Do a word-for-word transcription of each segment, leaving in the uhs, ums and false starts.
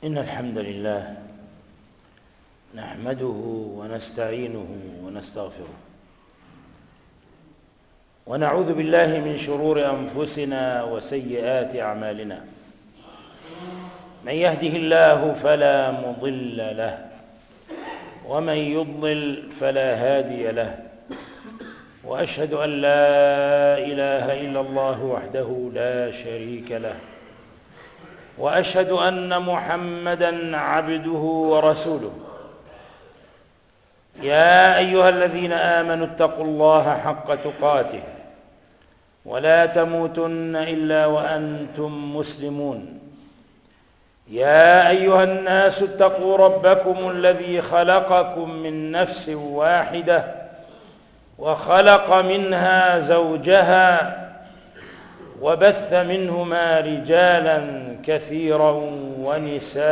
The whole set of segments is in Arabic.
إن الحمد لله نحمده ونستعينه ونستغفره ونعوذ بالله من شرور أنفسنا وسيئات أعمالنا. من يهده الله فلا مضل له ومن يضلل فلا هادي له، وأشهد أن لا إله إلا الله وحده لا شريك له، وأشهد أن محمدًا عبده ورسوله. يا أيها الذين آمنوا اتقوا الله حق تقاته ولا تموتن إلا وأنتم مسلمون. يا أيها الناس اتقوا ربكم الذي خلقكم من نفس واحدة وخلق منها زوجها وبث منهما رجالا كثيرا ونساء،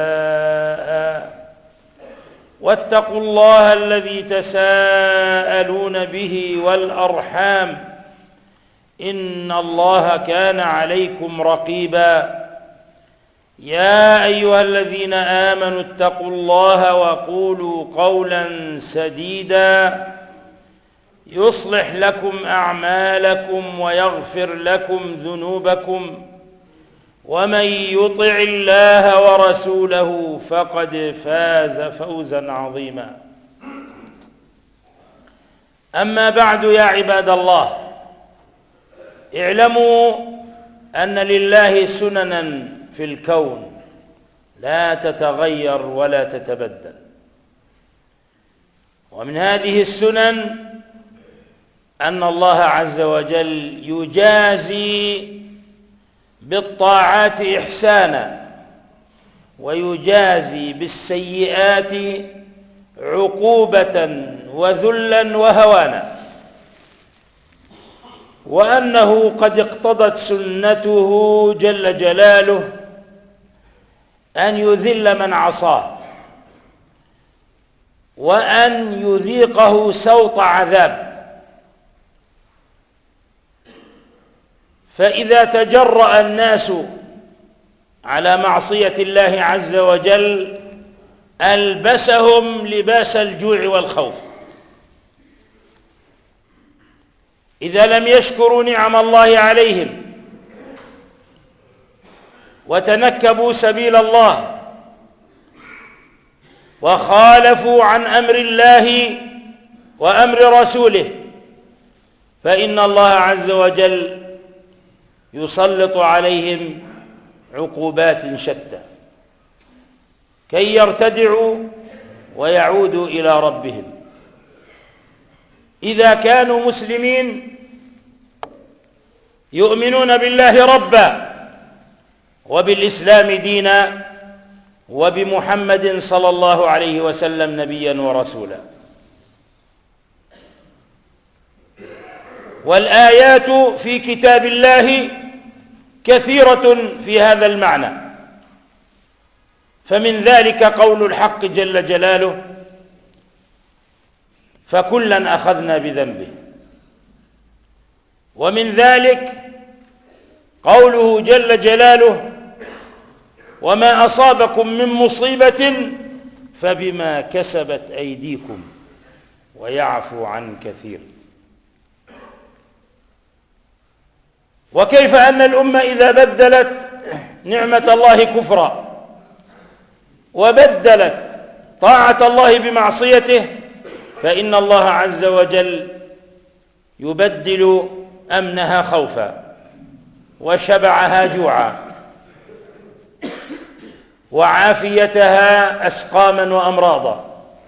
واتقوا الله الذي تساءلون به والأرحام إن الله كان عليكم رقيبا. يا أيها الذين آمنوا اتقوا الله وقولوا قولا سديدا يصلح لكم أعمالكم ويغفر لكم ذنوبكم، ومن يطع الله ورسوله فقد فاز فوزا عظيما. أما بعد، يا عباد الله، اعلموا أن لله سننا في الكون لا تتغير ولا تتبدل، ومن هذه السنن أن الله عز وجل يجازي بالطاعات إحسانا ويجازي بالسيئات عقوبة وذلا وهوانا، وأنه قد اقتضت سنته جل جلاله أن يذل من عصاه وأن يذيقه سوط عذاب. فإذا تجرأ الناس على معصية الله عز وجل ألبسهم لباس الجوع والخوف. إذا لم يشكروا نعم الله عليهم وتنكبوا سبيل الله وخالفوا عن أمر الله وأمر رسوله، فإن الله عز وجل يسلط عليهم عقوبات شتى كي يرتدعوا ويعودوا إلى ربهم. إذا كانوا مسلمين يؤمنون بالله ربا وبالإسلام دينا وبمحمد صلى الله عليه وسلم نبيا ورسولا. والآيات في كتاب الله كثيرة في هذا المعنى، فمن ذلك قول الحق جل جلاله: فكلا أخذنا بذنبه. ومن ذلك قوله جل جلاله: وما أصابكم من مصيبة فبما كسبت أيديكم ويعفو عن كثير. وكيف أن الأمة إذا بدلت نعمة الله كفرا وبدلت طاعة الله بمعصيته، فإن الله عز وجل يبدل أمنها خوفا وشبعها جوعا وعافيتها أسقاما وأمراضا.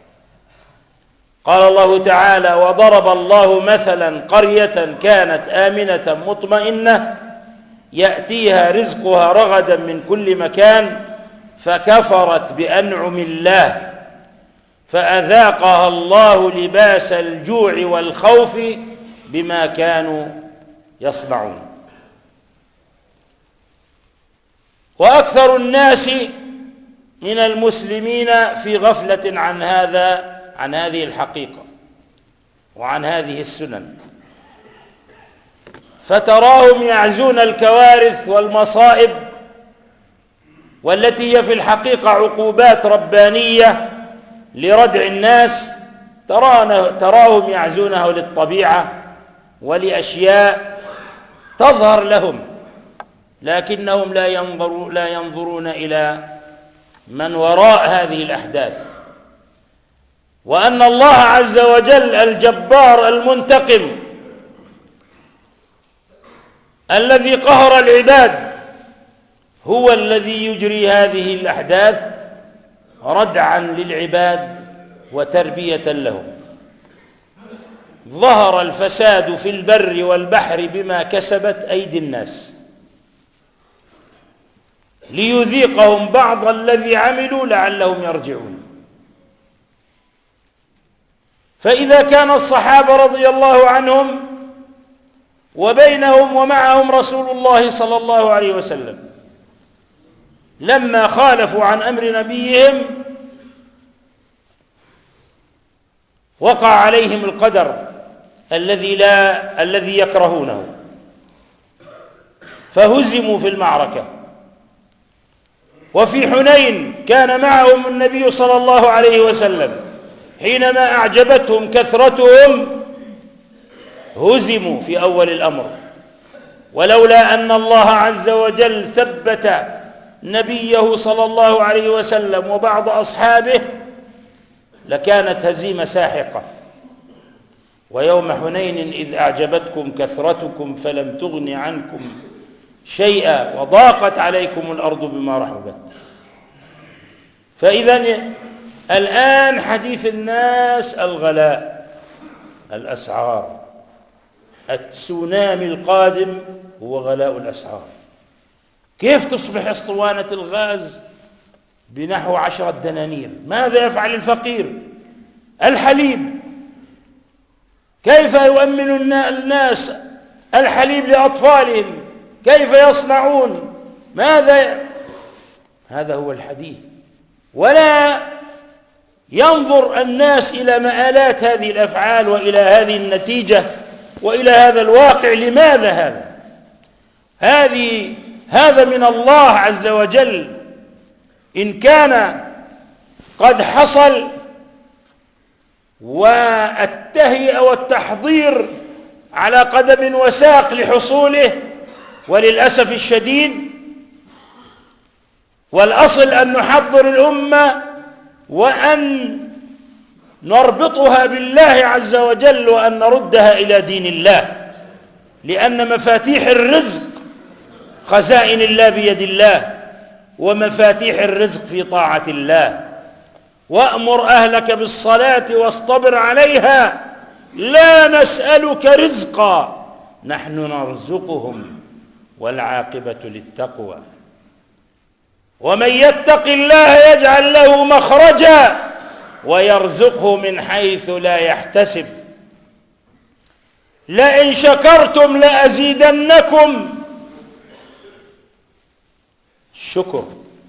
قال الله تعالى: وضرب الله مثلا قرية كانت آمنة مطمئنة يأتيها رزقها رغدا من كل مكان فكفرت بأنعم الله فأذاقها الله لباس الجوع والخوف بما كانوا يصنعون. وأكثر الناس من المسلمين في غفلة عن هذا عن هذه الحقيقة وعن هذه السنن، فتراهم يعزون الكوارث والمصائب والتي هي في الحقيقة عقوبات ربانية لردع الناس، تراهم يعزونه للطبيعة ولأشياء تظهر لهم، لكنهم لا ينظرون لا ينظرون إلى من وراء هذه الأحداث، وأن الله عز وجل الجبار المنتقم الذي قهر العباد هو الذي يجري هذه الأحداث ردعا للعباد وتربية لهم. ظهر الفساد في البر والبحر بما كسبت أيدي الناس ليذيقهم بعض الذي عملوا لعلهم يرجعون. فإذا كان الصحابة رضي الله عنهم وبينهم ومعهم رسول الله صلى الله عليه وسلم لما خالفوا عن أمر نبيهم وقع عليهم القدر الذي لا الذي يكرهونه، فهزموا في المعركة. وفي حنين كان معهم النبي صلى الله عليه وسلم، حينما أعجبتهم كثرتهم هزموا في أول الأمر، ولولا أن الله عز وجل ثبت نبيه صلى الله عليه وسلم وبعض أصحابه لكانت هزيمة ساحقة. ويوم حنين إذ أعجبتكم كثرتكم فلم تغن عنكم شيئا وضاقت عليكم الأرض بما رحبت. فإذا الآن حديث الناس الغلاء، الأسعار، التسونامي القادم هو غلاء الأسعار. كيف تصبح اسطوانة الغاز بنحو عشرة دنانير؟ ماذا يفعل الفقير؟ الحليب، كيف يؤمن الناس الحليب لأطفالهم؟ كيف يصنعون؟ ماذا؟ هذا هو الحديث. ولا ينظر الناس إلى مآلات هذه الأفعال وإلى هذه النتيجة وإلى هذا الواقع. لماذا هذا؟ هذه هذا من الله عز وجل. إن كان قد حصل والتهيئة والتحضير على قدم وساق لحصوله، وللأسف الشديد والأصل أن نحضر الأمة وأن نربطها بالله عز وجل وأن نردها إلى دين الله، لأن مفاتيح الرزق خزائن الله بيد الله، ومفاتيح الرزق في طاعة الله. وأمر أهلك بالصلاة واصطبر عليها لا نسألك رزقا نحن نرزقهم والعاقبة للتقوى. ومن يتق الله يجعل له مخرجا ويرزقه من حيث لا يحتسب. لئن شكرتم لأزيدنكم. الشكر.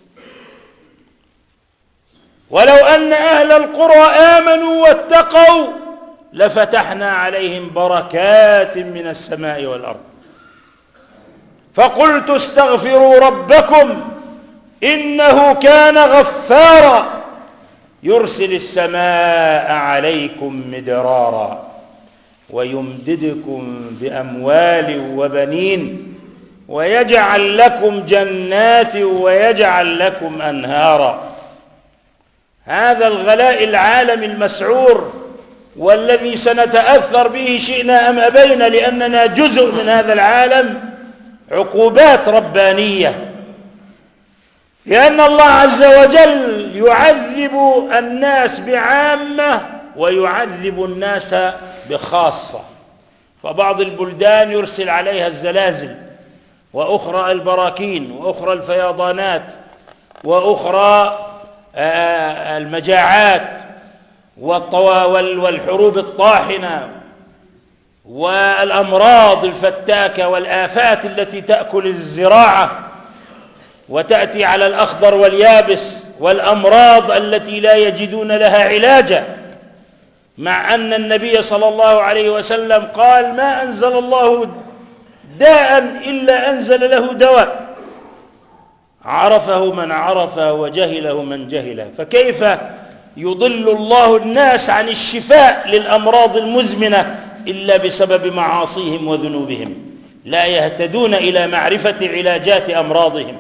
ولو أن أهل القرى آمنوا واتقوا لفتحنا عليهم بركات من السماء والأرض. فقلت استغفروا ربكم إنه كان غفارا يرسل السماء عليكم مدرارا ويمددكم بأموال وبنين ويجعل لكم جنات ويجعل لكم أنهارا. هذا الغلاء العالمي المسعور والذي سنتأثر به شئنا أم أبينا، لأننا جزء من هذا العالم، عقوبات ربانية، لأن الله عز وجل يعذب الناس بعامة ويعذب الناس بخاصة. فبعض البلدان يرسل عليها الزلازل، وأخرى البراكين، وأخرى الفيضانات، وأخرى المجاعات والحروب الطاحنة والأمراض الفتاكة والآفات التي تأكل الزراعة وتأتي على الأخضر واليابس، والأمراض التي لا يجدون لها علاجا، مع أن النبي صلى الله عليه وسلم قال ما أنزل الله داء إلا أنزل له دواء. عرفه من عرفه وجهله من جهله، فكيف يضل الله الناس عن الشفاء للأمراض المزمنة إلا بسبب معاصيهم وذنوبهم؟ لا يهتدون إلى معرفة علاجات أمراضهم.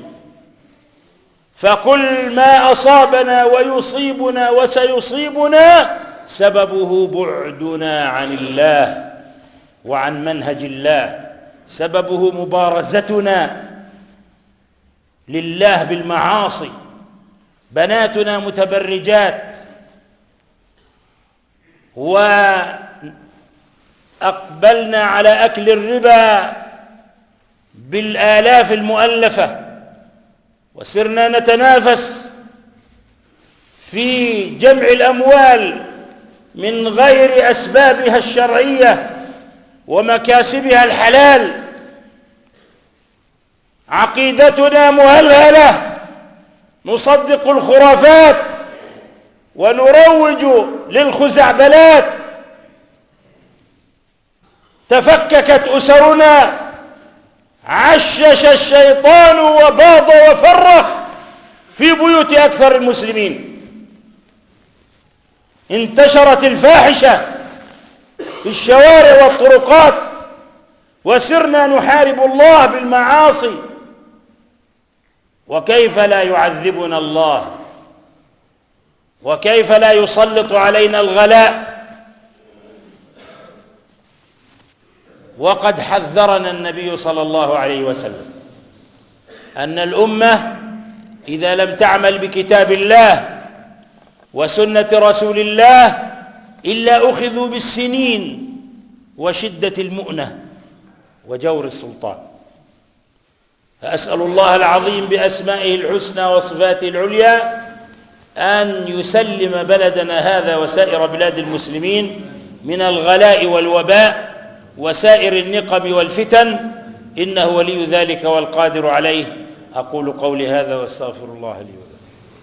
فكل ما أصابنا ويصيبنا وسيصيبنا سببه بعدنا عن الله وعن منهج الله، سببه مبارزتنا لله بالمعاصي. بناتنا متبرجات وأقبلنا على أكل الربا بالآلاف المؤلفة، وسرنا نتنافس في جمع الأموال من غير أسبابها الشرعية ومكاسبها الحلال. عقيدتنا مهلهلة، نصدق الخرافات ونروج للخزعبلات. تفككت أسرنا، عشش الشيطان وباض وفرخ في بيوت أكثر المسلمين. انتشرت الفاحشة في الشوارع والطرقات، وسرنا نحارب الله بالمعاصي. وكيف لا يعذبنا الله؟ وكيف لا يسلط علينا الغلاء؟ وقد حذرنا النبي صلى الله عليه وسلم أن الأمة إذا لم تعمل بكتاب الله وسنة رسول الله إلا أخذوا بالسنين وشدة المؤنة وجور السلطان. فأسأل الله العظيم بأسمائه الحسنى وصفاته العليا أن يسلم بلدنا هذا وسائر بلاد المسلمين من الغلاء والوباء وسائر النقم والفتن، إنه ولي ذلك والقادر عليه. أقول قولي هذا واستغفر الله لي ولكم.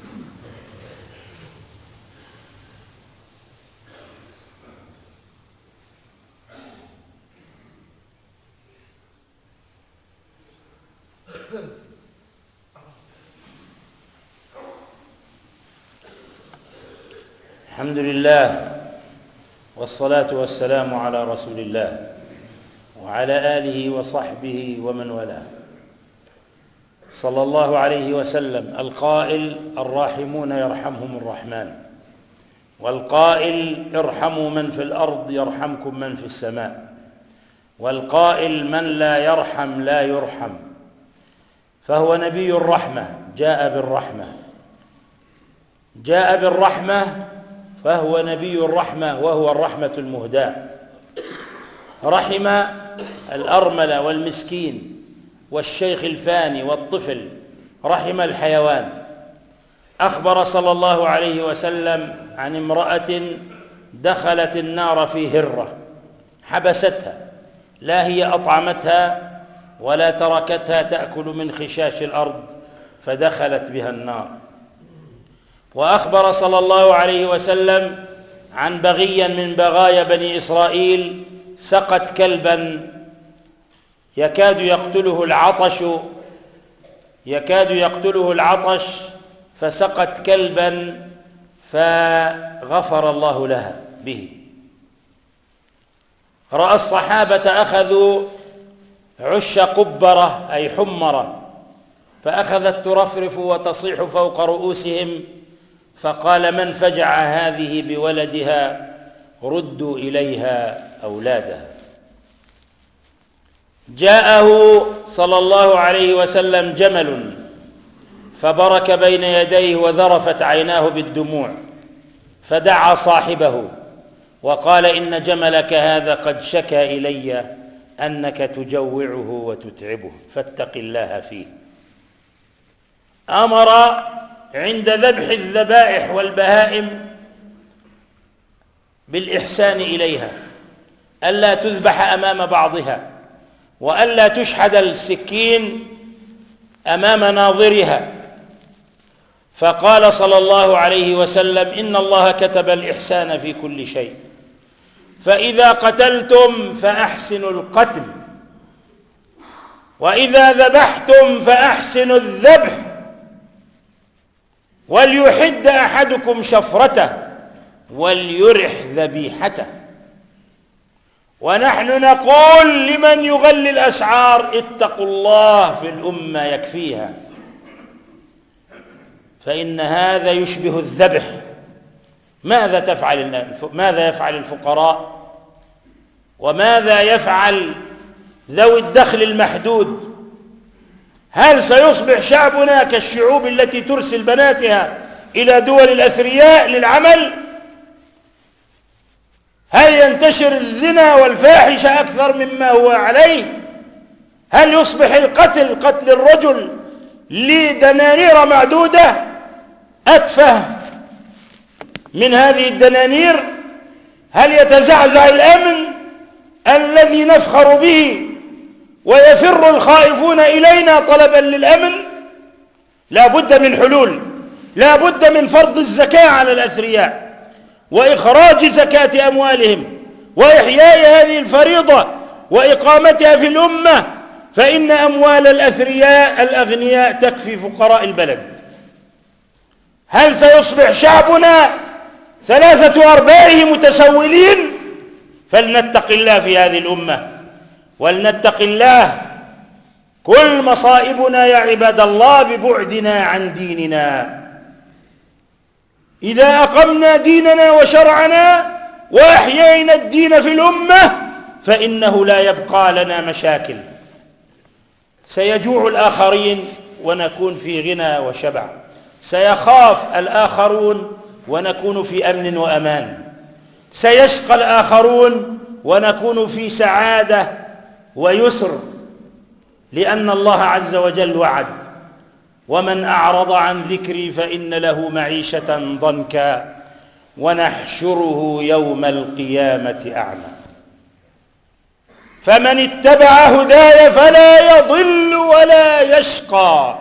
الحمد لله والصلاة والسلام على رسول الله وعلى آله وصحبه ومن والاه، صلى الله عليه وسلم، القائل: الراحمون يرحمهم الرحمن، والقائل: ارحموا من في الأرض يرحمكم من في السماء، والقائل: من لا يرحم لا يرحم. فهو نبي الرحمة، جاء بالرحمة جاء بالرحمة فهو نبي الرحمة، وهو الرحمة المهداة. رحم الأرمل والمسكين والشيخ الفاني والطفل، رحم الحيوان. أخبر صلى الله عليه وسلم عن امرأة دخلت النار في هرة، حبستها، لا هي أطعمتها ولا تركتها تأكل من خشاش الأرض، فدخلت بها النار. وأخبر صلى الله عليه وسلم عن بغيا من بغايا بني إسرائيل سقت كلبا يكاد يقتله العطش يكاد يقتله العطش فسقت كلبا فغفر الله لها به. رأى الصحابة أخذوا عش قبرة أي حمرة، فأخذت ترفرف وتصيح فوق رؤوسهم، فقال: من فجع هذه بولدها؟ ردوا إليها أولادها. جاءه صلى الله عليه وسلم جمل فبرك بين يديه وذرفت عيناه بالدموع، فدعا صاحبه وقال: إن جملك هذا قد شكى إلي أنك تجوعه وتتعبه، فاتق الله فيه. أمر عند ذبح الذبائح والبهائم بالإحسان إليها، ألا تذبح أمام بعضها، وألا تشحد السكين أمام ناظرها. فقال صلى الله عليه وسلم: إن الله كتب الإحسان في كل شيء، فإذا قتلتم فأحسنوا القتل، وإذا ذبحتم فأحسنوا الذبح، وليحد أحدكم شفرته وليرح ذبيحته. ونحن نقول لمن يغلي الأسعار اتقوا الله في الأمة يكفيها، فإن هذا يشبه الذبح. ماذا تفعل ماذا يفعل الفقراء؟ وماذا يفعل ذوي الدخل المحدود؟ هل سيصبح شعبنا كالشعوب التي ترسل بناتها إلى دول الأثرياء للعمل؟ هل ينتشر الزنا والفاحشة أكثر مما هو عليه؟ هل يصبح القتل قتل الرجل لدنانير معدودة أتفه من هذه الدنانير؟ هل يتزعزع الأمن الذي نفخر به ويفر الخائفون إلينا طلبا للأمن؟ لا بد من حلول، لا بد من فرض الزكاة على الأثرياء وإخراج زكاة أموالهم وإحياء هذه الفريضة وإقامتها في الأمة، فإن أموال الأثرياء الأغنياء تكفي فقراء البلد. هل سيصبح شعبنا ثلاثة أرباعه متسولين؟ فلنتق الله في هذه الأمة، ولنتق الله. كل مصائبنا يا عباد الله ببعدنا عن ديننا. إذا أقمنا ديننا وشرعنا وأحيينا الدين في الأمة فإنه لا يبقى لنا مشاكل. سيجوع الآخرين ونكون في غنى وشبع، سيخاف الآخرون ونكون في أمن وأمان، سيشقى الآخرون ونكون في سعادة ويسر، لأن الله عز وجل وعد: ومن أعرض عن ذكري فإن له معيشة ضنكا ونحشره يوم القيامة أعمى. فمن اتبع هداي فلا يضل ولا يشقى.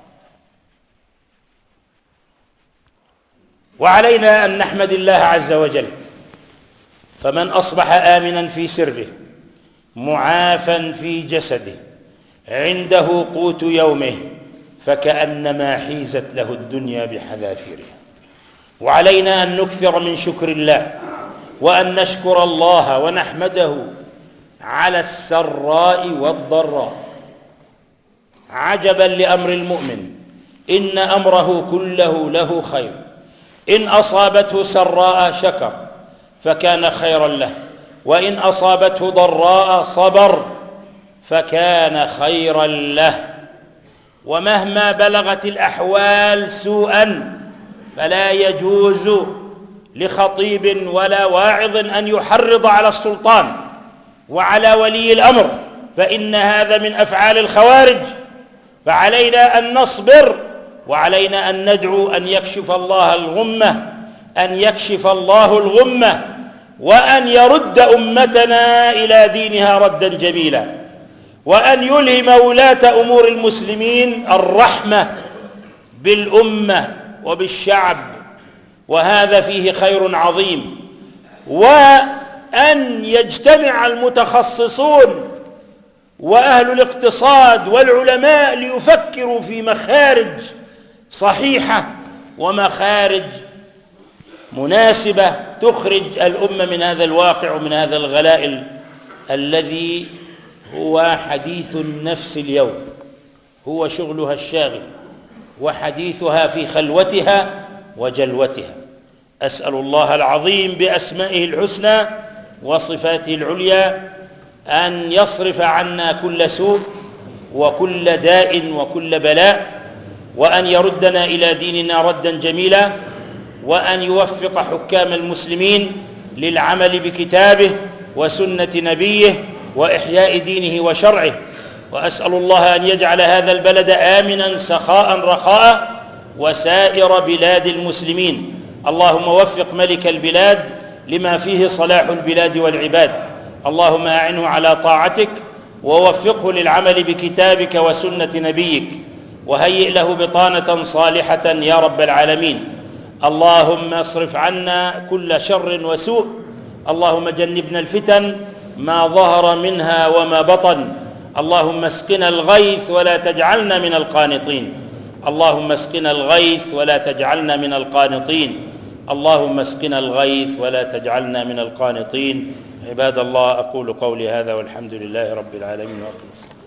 وعلينا أن نحمد الله عز وجل، فمن أصبح آمنا في سربه معافا في جسده عنده قوت يومه فكأنما حيزت له الدنيا بحذافيرها. وعلينا أن نكثر من شكر الله وأن نشكر الله ونحمده على السراء والضراء. عجبا لأمر المؤمن، إن أمره كله له خير، إن أصابته سراء شكر فكان خيرا له، وإن أصابته ضراء صبر فكان خيرا له. ومهما بلغت الأحوال سوءا فلا يجوز لخطيب ولا واعظ أن يحرض على السلطان وعلى ولي الأمر، فإن هذا من أفعال الخوارج. فعلينا أن نصبر، وعلينا أن ندعو أن يكشف الله الغمة، أن يكشف الله الغمة وأن يرد أمتنا إلى دينها ردا جميلا، وأن يلهم ولاة أمور المسلمين الرحمة بالأمة وبالشعب، وهذا فيه خير عظيم. وأن يجتمع المتخصصون وأهل الاقتصاد والعلماء ليفكروا في مخارج صحيحة ومخارج مناسبة تخرج الأمة من هذا الواقع ومن هذا الغلاء الذي هو حديث النفس اليوم، هو شغلها الشاغل وحديثها في خلوتها وجلوتها. أسأل الله العظيم بأسمائه الحسنى وصفاته العليا أن يصرف عنا كل سوء وكل داء وكل بلاء، وأن يردنا إلى ديننا ردا جميلا، وأن يوفق حكام المسلمين للعمل بكتابه وسنة نبيه وإحياء دينه وشرعه. وأسأل الله أن يجعل هذا البلد آمنا سخاء رخاء وسائر بلاد المسلمين. اللهم وفق ملك البلاد لما فيه صلاح البلاد والعباد، اللهم أعنه على طاعتك ووفقه للعمل بكتابك وسنة نبيك، وهيئ له بطانة صالحة يا رب العالمين. اللهم اصرف عنا كل شر وسوء، اللهم جنبنا الفتن ما ظهر منها وما بطن، اللهم اسقنا الغيث ولا تجعلنا من القانطين، اللهم اسقنا الغيث ولا تجعلنا من القانطين. اللهم اسقنا الغيث ولا تجعلنا من القانطين. عباد الله، أقول قولي هذا والحمد لله رب العالمين وأقم الصلاة.